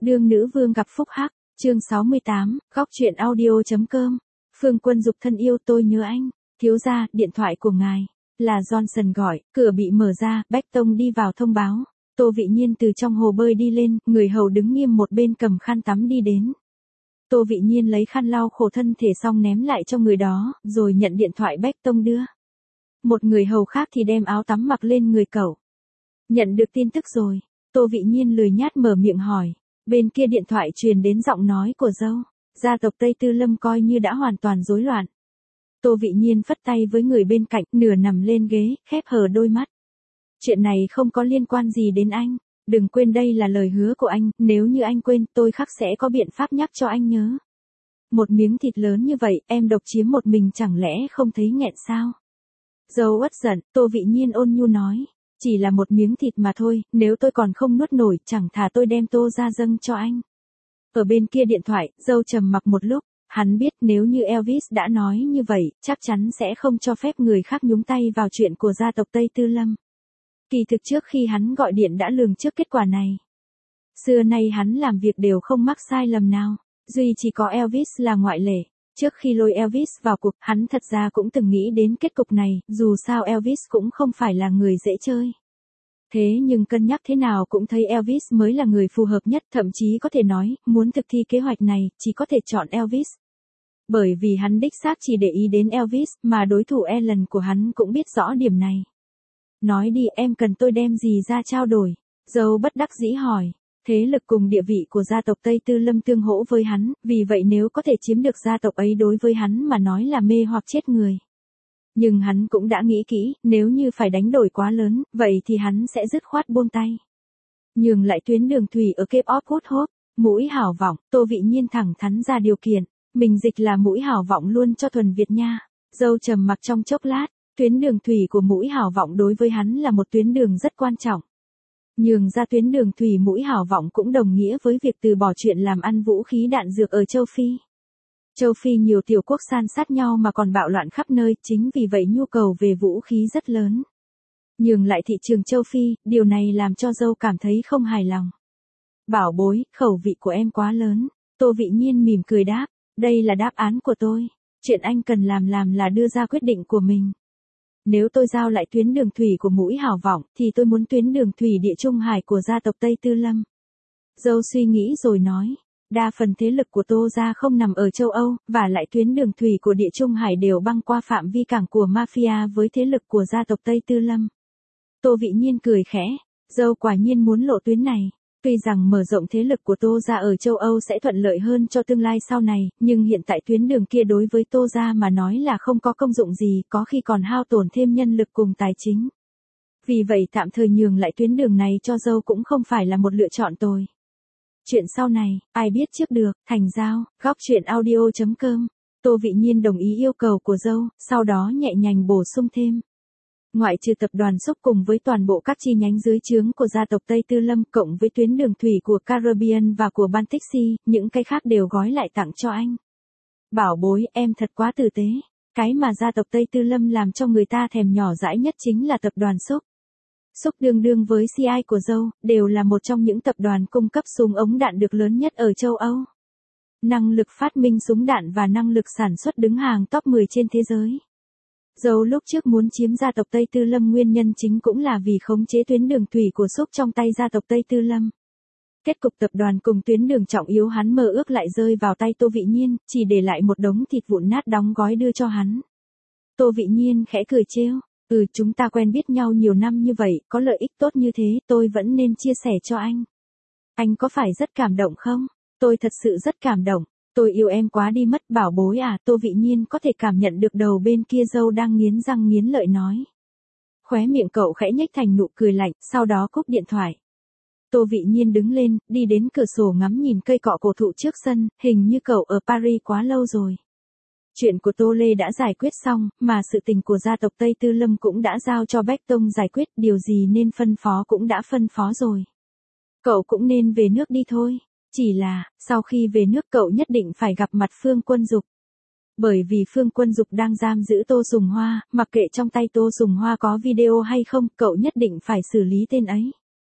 Đương nữ vương gặp phúc hắc, chương 68, góc truyện audio.com. Phương Quân Dục thân yêu, tôi nhớ anh. Thiếu gia, điện thoại của ngài. Là Johnson gọi, cửa bị mở ra, Bách Tông đi vào thông báo. Tô Vị Nhiên từ trong hồ bơi đi lên, người hầu đứng nghiêm một bên cầm khăn tắm đi đến. Tô Vị Nhiên lấy khăn lau khổ thân thể xong ném lại cho người đó, rồi nhận điện thoại Bách Tông đưa. Một người hầu khác thì đem áo tắm mặc lên người cậu. Nhận được tin tức rồi, Tô Vị Nhiên lười nhát mở miệng hỏi. Bên kia điện thoại truyền đến giọng nói của dâu. Gia tộc Tây Tư Lâm coi như đã hoàn toàn rối loạn. Tô Vị Nhiên phất tay với người bên cạnh, nửa nằm lên ghế, khép hờ đôi mắt. Chuyện này không có liên quan gì đến anh. Đừng quên đây là lời hứa của anh, nếu như anh quên, tôi khắc sẽ có biện pháp nhắc cho anh nhớ. Một miếng thịt lớn như vậy, em độc chiếm một mình chẳng lẽ không thấy nghẹn sao? Dâu uất giận, Tô Vị Nhiên ôn nhu nói. Chỉ là một miếng thịt mà thôi, nếu tôi còn không nuốt nổi, chẳng thà tôi đem Tô ra dâng cho anh. Ở bên kia điện thoại, dâu trầm mặc một lúc, hắn biết nếu như Elvis đã nói như vậy, chắc chắn sẽ không cho phép người khác nhúng tay vào chuyện của gia tộc Tây Tư Lâm. Kỳ thực trước khi hắn gọi điện đã lường trước kết quả này. Xưa nay hắn làm việc đều không mắc sai lầm nào, duy chỉ có Elvis là ngoại lệ. Trước khi lôi Elvis vào cuộc, hắn thật ra cũng từng nghĩ đến kết cục này, dù sao Elvis cũng không phải là người dễ chơi. Thế nhưng cân nhắc thế nào cũng thấy Elvis mới là người phù hợp nhất, thậm chí có thể nói, muốn thực thi kế hoạch này, chỉ có thể chọn Elvis. Bởi vì hắn đích xác chỉ để ý đến Elvis, mà đối thủ Ellen của hắn cũng biết rõ điểm này. Nói đi, em cần tôi đem gì ra trao đổi? Dâu bất đắc dĩ hỏi. Thế lực cùng địa vị của gia tộc Tây Tư Lâm tương hỗ với hắn, vì vậy nếu có thể chiếm được gia tộc ấy đối với hắn mà nói là mê hoặc chết người. Nhưng hắn cũng đã nghĩ kỹ, nếu như phải đánh đổi quá lớn, vậy thì hắn sẽ dứt khoát buông tay. Nhường lại tuyến đường thủy ở Cape of Good Hope, mũi hảo vọng, Tô Vị Nhiên thẳng thắn ra điều kiện, mình dịch là mũi hảo vọng luôn cho thuần Việt nha. Dâu trầm mặc trong chốc lát, tuyến đường thủy của mũi hảo vọng đối với hắn là một tuyến đường rất quan trọng. Nhường ra tuyến đường thủy mũi hảo vọng cũng đồng nghĩa với việc từ bỏ chuyện làm ăn vũ khí đạn dược ở châu Phi. Châu Phi nhiều tiểu quốc san sát nhau mà còn bạo loạn khắp nơi, chính vì vậy nhu cầu về vũ khí rất lớn. Nhường lại thị trường châu Phi, điều này làm cho dâu cảm thấy không hài lòng. Bảo bối, khẩu vị của em quá lớn. Tô Vị Nhiên mỉm cười đáp, đây là đáp án của tôi. Chuyện anh cần làm là đưa ra quyết định của mình. Nếu tôi giao lại tuyến đường thủy của mũi hảo vọng, thì tôi muốn tuyến đường thủy địa Trung Hải của gia tộc Tây Tư Lâm. Dâu suy nghĩ rồi nói, đa phần thế lực của Tô gia không nằm ở châu Âu, và lại tuyến đường thủy của địa Trung Hải đều băng qua phạm vi cảng của mafia với thế lực của gia tộc Tây Tư Lâm. Tô Vị Nhiên cười khẽ, dâu quả nhiên muốn lộ tuyến này. Tuy rằng mở rộng thế lực của Tô gia ở châu Âu sẽ thuận lợi hơn cho tương lai sau này, nhưng hiện tại tuyến đường kia đối với Tô gia mà nói là không có công dụng gì, có khi còn hao tổn thêm nhân lực cùng tài chính. Vì vậy tạm thời nhường lại tuyến đường này cho dâu cũng không phải là một lựa chọn tồi. Chuyện sau này, ai biết trước được, thành giao, góc truyện audio.com. Tô Vị Nhiên đồng ý yêu cầu của dâu, sau đó nhẹ nhàng bổ sung thêm. Ngoại trừ tập đoàn Xúc cùng với toàn bộ các chi nhánh dưới trướng của gia tộc Tây Tư Lâm cộng với tuyến đường thủy của Caribbean và của Baltic Sea, những cái khác đều gói lại tặng cho anh. Bảo bối, em thật quá tử tế. Cái mà gia tộc Tây Tư Lâm làm cho người ta thèm nhỏ dãi nhất chính là tập đoàn Xúc. Xúc đương đương với CI của dâu, đều là một trong những tập đoàn cung cấp súng ống đạn được lớn nhất ở châu Âu. Năng lực phát minh súng đạn và năng lực sản xuất đứng hàng top 10 trên thế giới. Dâu lúc trước muốn chiếm gia tộc Tây Tư Lâm nguyên nhân chính cũng là vì khống chế tuyến đường thủy của Xúc trong tay gia tộc Tây Tư Lâm. Kết cục tập đoàn cùng tuyến đường trọng yếu hắn mơ ước lại rơi vào tay Tô Vị Nhiên, chỉ để lại một đống thịt vụn nát đóng gói đưa cho hắn. Tô Vị Nhiên khẽ cười trêu, chúng ta quen biết nhau nhiều năm như vậy, có lợi ích tốt như thế, tôi vẫn nên chia sẻ cho anh. Anh có phải rất cảm động không? Tôi thật sự rất cảm động. Tôi yêu em quá đi mất, bảo bối à. Tô Vị Nhiên có thể cảm nhận được đầu bên kia dâu đang nghiến răng nghiến lợi nói. Khóe miệng cậu khẽ nhếch thành nụ cười lạnh, sau đó cúp điện thoại. Tô Vị Nhiên đứng lên, đi đến cửa sổ ngắm nhìn cây cọ cổ thụ trước sân, hình như cậu ở Paris quá lâu rồi. Chuyện của Tô Lê đã giải quyết xong, mà sự tình của gia tộc Tây Tư Lâm cũng đã giao cho Bách Tông giải quyết, điều gì nên phân phó cũng đã phân phó rồi. Cậu cũng nên về nước đi thôi. Chỉ là, sau khi về nước cậu nhất định phải gặp mặt Phương Quân Dục. Bởi vì Phương Quân Dục đang giam giữ Tô Sùng Hoa, mặc kệ trong tay Tô Sùng Hoa có video hay không, cậu nhất định phải xử lý tên ấy.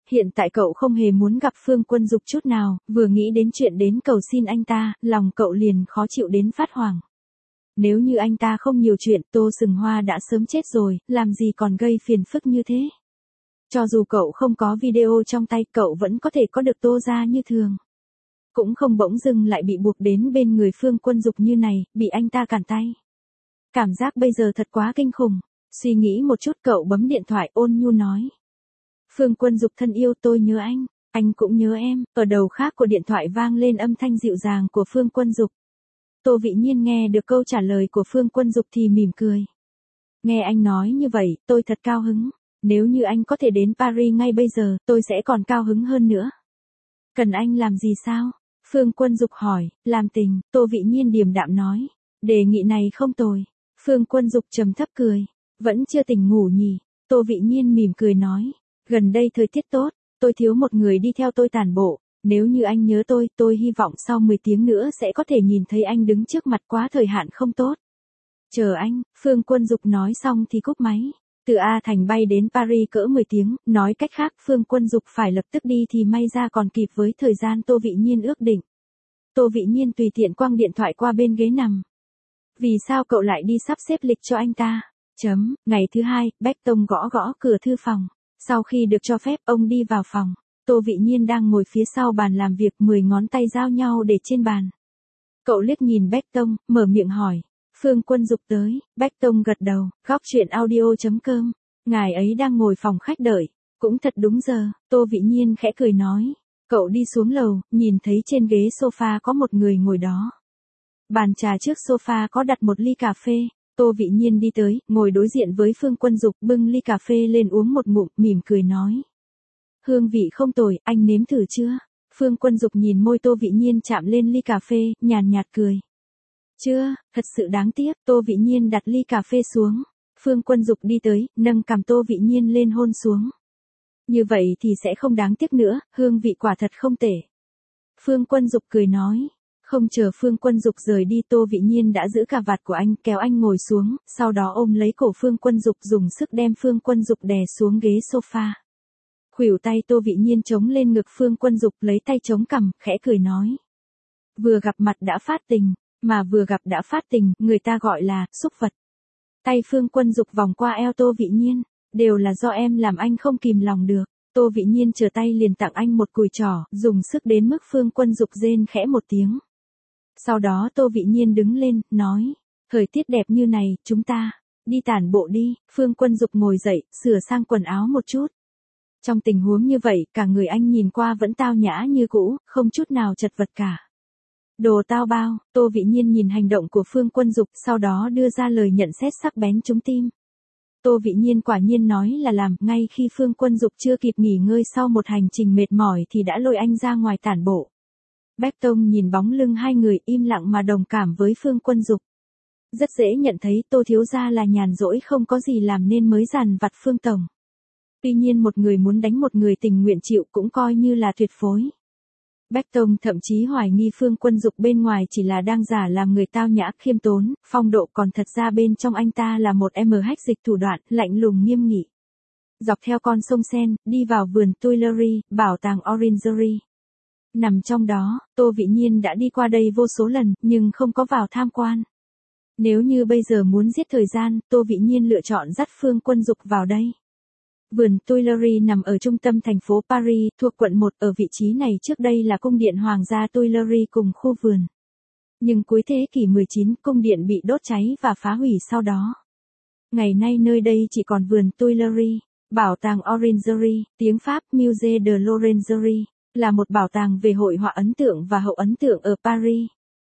Hiện tại cậu không hề muốn gặp Phương Quân Dục chút nào, vừa nghĩ đến chuyện đến cầu xin anh ta, lòng cậu liền khó chịu đến phát hoảng. Nếu như anh ta không nhiều chuyện, Tô Sừng Hoa đã sớm chết rồi, làm gì còn gây phiền phức như thế. Cho dù cậu không có video trong tay, cậu vẫn có thể có được Tô gia như thường. Cũng không bỗng dưng lại bị buộc đến bên người Phương Quân Dục như này, bị anh ta cản tay. Cảm giác bây giờ thật quá kinh khủng. Suy nghĩ một chút cậu bấm điện thoại ôn nhu nói. Phương Quân Dục thân yêu, tôi nhớ anh cũng nhớ em. Ở đầu khác của điện thoại vang lên âm thanh dịu dàng của Phương Quân Dục. Tô Vĩ Nhiên nghe được câu trả lời của Phương Quân Dục thì mỉm cười. Nghe anh nói như vậy, tôi thật cao hứng. Nếu như anh có thể đến Paris ngay bây giờ, tôi sẽ còn cao hứng hơn nữa. Cần anh làm gì sao? Phương Quân Dục hỏi. Làm tình, Tô Vĩ Nhiên điềm đạm nói. Đề nghị này không tồi. Phương Quân Dục trầm thấp cười. Vẫn chưa tỉnh ngủ nhỉ? Tô Vĩ Nhiên mỉm cười nói. Gần đây thời tiết tốt, tôi thiếu một người đi theo tôi tản bộ. Nếu như anh nhớ tôi hy vọng sau 10 tiếng nữa sẽ có thể nhìn thấy anh đứng trước mặt, quá thời hạn không tốt. Chờ anh, Phương Quân Dục nói xong thì cúp máy. Từ A Thành bay đến Paris cỡ 10 tiếng, nói cách khác Phương Quân Dục phải lập tức đi thì may ra còn kịp với thời gian Tô Vĩ Nhiên ước định. Tô Vĩ Nhiên tùy tiện quăng điện thoại qua bên ghế nằm. Vì sao cậu lại đi sắp xếp lịch cho anh ta? Ngày thứ hai, Bách Tông gõ gõ cửa thư phòng. Sau khi được cho phép, ông đi vào phòng. Tô Vĩ Nhiên đang ngồi phía sau bàn làm việc, 10 ngón tay giao nhau để trên bàn. Cậu liếc nhìn Bách Tông, mở miệng hỏi. Phương Quân Dục tới. Bách Tông gật đầu. Góc chuyện audio.com. Ngài ấy đang ngồi phòng khách đợi. Cũng thật đúng giờ. Tô Vĩ Nhiên khẽ cười nói. Cậu đi xuống lầu, nhìn thấy trên ghế sofa có một người ngồi đó. Bàn trà trước sofa có đặt một ly cà phê. Tô Vĩ Nhiên đi tới, ngồi đối diện với Phương Quân Dục, bưng ly cà phê lên uống một ngụm, mỉm cười nói. Hương vị không tồi, anh nếm thử chưa? Phương Quân Dục nhìn môi Tô Vĩ Nhiên chạm lên ly cà phê, nhàn nhạt cười. Chưa, thật sự đáng tiếc. Tô Vĩ Nhiên đặt ly cà phê xuống. Phương Quân Dục đi tới, nâng cằm Tô Vĩ Nhiên lên hôn xuống. Như vậy thì sẽ không đáng tiếc nữa, hương vị quả thật không tệ. Phương Quân Dục cười nói. Không chờ Phương Quân Dục rời đi, Tô Vĩ Nhiên đã giữ cà vạt của anh, kéo anh ngồi xuống, sau đó ôm lấy cổ Phương Quân Dục, dùng sức đem Phương Quân Dục đè xuống ghế sofa. Khuỷu tay Tô Vĩ Nhiên chống lên ngực Phương Quân Dục, lấy tay chống cằm, khẽ cười nói. Vừa gặp mặt đã phát tình, mà vừa gặp đã phát tình, người ta gọi là xúc vật. Tay Phương Quân Dục vòng qua eo Tô Vĩ Nhiên. Đều là do em làm anh không kìm lòng được. Tô Vĩ Nhiên trở tay liền tặng anh một cùi trỏ, dùng sức đến mức Phương Quân Dục rên khẽ một tiếng. Sau đó Tô Vĩ Nhiên đứng lên, nói. Thời tiết đẹp như này, chúng ta đi tản bộ đi. Phương Quân Dục ngồi dậy, sửa sang quần áo một chút. Trong tình huống như vậy, cả người anh nhìn qua vẫn tao nhã như cũ, không chút nào chật vật cả. Đồ tao bao. Tô Vĩ Nhiên nhìn hành động của Phương Quân Dục, sau đó đưa ra lời nhận xét sắc bén trúng tim. Tô Vĩ Nhiên quả nhiên nói là làm, ngay khi Phương Quân Dục chưa kịp nghỉ ngơi sau một hành trình mệt mỏi thì đã lôi anh ra ngoài tản bộ. Bách Tông nhìn bóng lưng hai người, im lặng mà đồng cảm với Phương Quân Dục. Rất dễ nhận thấy Tô thiếu gia là nhàn rỗi không có gì làm nên mới dằn vặt Phương tổng. Tuy nhiên một người muốn đánh một người tình nguyện chịu cũng coi như là tuyệt phối. Bách Tông thậm chí hoài nghi Phương Quân Dục bên ngoài chỉ là đang giả làm người tao nhã khiêm tốn, phong độ, còn thật ra bên trong anh ta là một hách dịch thủ đoạn, lạnh lùng nghiêm nghị. Dọc theo con sông Sen, đi vào vườn Tuileries, bảo tàng Orangerie. Nằm trong đó, Tô Vĩ Nhiên đã đi qua đây vô số lần, nhưng không có vào tham quan. Nếu như bây giờ muốn giết thời gian, Tô Vĩ Nhiên lựa chọn dắt Phương Quân Dục vào đây. Vườn Tuileries nằm ở trung tâm thành phố Paris, thuộc quận 1, ở vị trí này trước đây là cung điện Hoàng gia Tuileries cùng khu vườn. Nhưng cuối thế kỷ 19, cung điện bị đốt cháy và phá hủy sau đó. Ngày nay nơi đây chỉ còn vườn Tuileries, bảo tàng Orangerie, tiếng Pháp Musée de l'Orangerie, là một bảo tàng về hội họa ấn tượng và hậu ấn tượng ở Paris.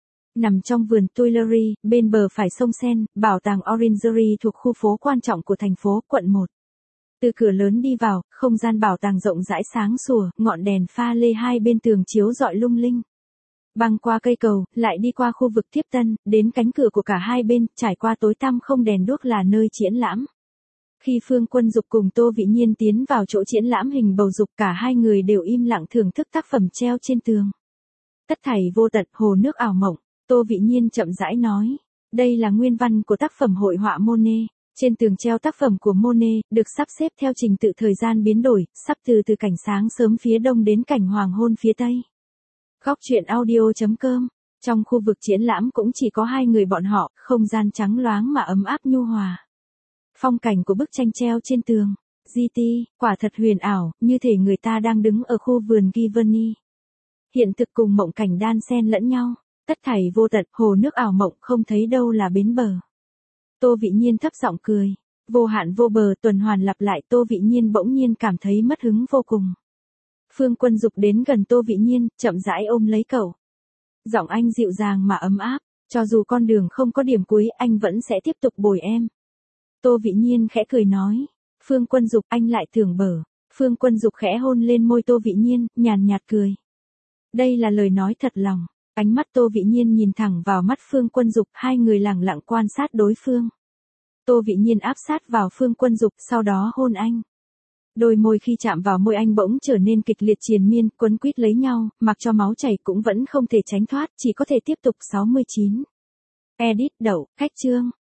Nằm trong vườn Tuileries, bên bờ phải sông Sen, bảo tàng Orangerie thuộc khu phố quan trọng của thành phố, quận 1. Từ cửa lớn đi vào, không gian bảo tàng rộng rãi sáng sủa, ngọn đèn pha lê hai bên tường chiếu rọi lung linh. Băng qua cây cầu, lại đi qua khu vực tiếp tân, đến cánh cửa của cả hai bên, trải qua tối tăm không đèn đuốc là nơi triển lãm. Khi Phương Quân Dục cùng Tô Vĩ Nhiên tiến vào chỗ triển lãm hình bầu dục, cả hai người đều im lặng thưởng thức tác phẩm treo trên tường. Tất thảy vô tận, hồ nước ảo mộng. Tô Vĩ Nhiên chậm rãi nói. Đây là nguyên văn của tác phẩm hội họa Monet. Trên tường treo tác phẩm của Monet, được sắp xếp theo trình tự thời gian biến đổi, sắp từ cảnh sáng sớm phía đông đến cảnh hoàng hôn phía tây. Góc truyện audio.com. Trong khu vực triển lãm cũng chỉ có hai người bọn họ, không gian trắng loáng mà ấm áp nhu hòa. Phong cảnh của bức tranh treo trên tường, GT, quả thật huyền ảo, như thể người ta đang đứng ở khu vườn Giverny. Hiện thực cùng mộng cảnh đan xen lẫn nhau, tất thảy vô tận, hồ nước ảo mộng không thấy đâu là bến bờ. Tô Vị Nhiên thấp giọng cười, vô hạn vô bờ tuần hoàn lặp lại. Tô Vị Nhiên bỗng nhiên cảm thấy mất hứng vô cùng. Phương Quân Dục đến gần Tô Vị Nhiên, chậm rãi ôm lấy cậu. Giọng anh dịu dàng mà ấm áp, cho dù con đường không có điểm cuối anh vẫn sẽ tiếp tục bồi em. Tô Vị Nhiên khẽ cười nói, Phương Quân Dục anh lại tưởng bở. Phương Quân Dục khẽ hôn lên môi Tô Vị Nhiên, nhàn nhạt cười. Đây là lời nói thật lòng. Ánh mắt Tô Vị Nhiên nhìn thẳng vào mắt Phương Quân Dục, hai người lặng lặng quan sát đối phương. Tô Vị Nhiên áp sát vào Phương Quân Dục, sau đó hôn anh. Đôi môi khi chạm vào môi anh bỗng trở nên kịch liệt triền miên, quấn quýt lấy nhau, mặc cho máu chảy cũng vẫn không thể tránh thoát, chỉ có thể tiếp tục. 69. Edit đậu, cách chương.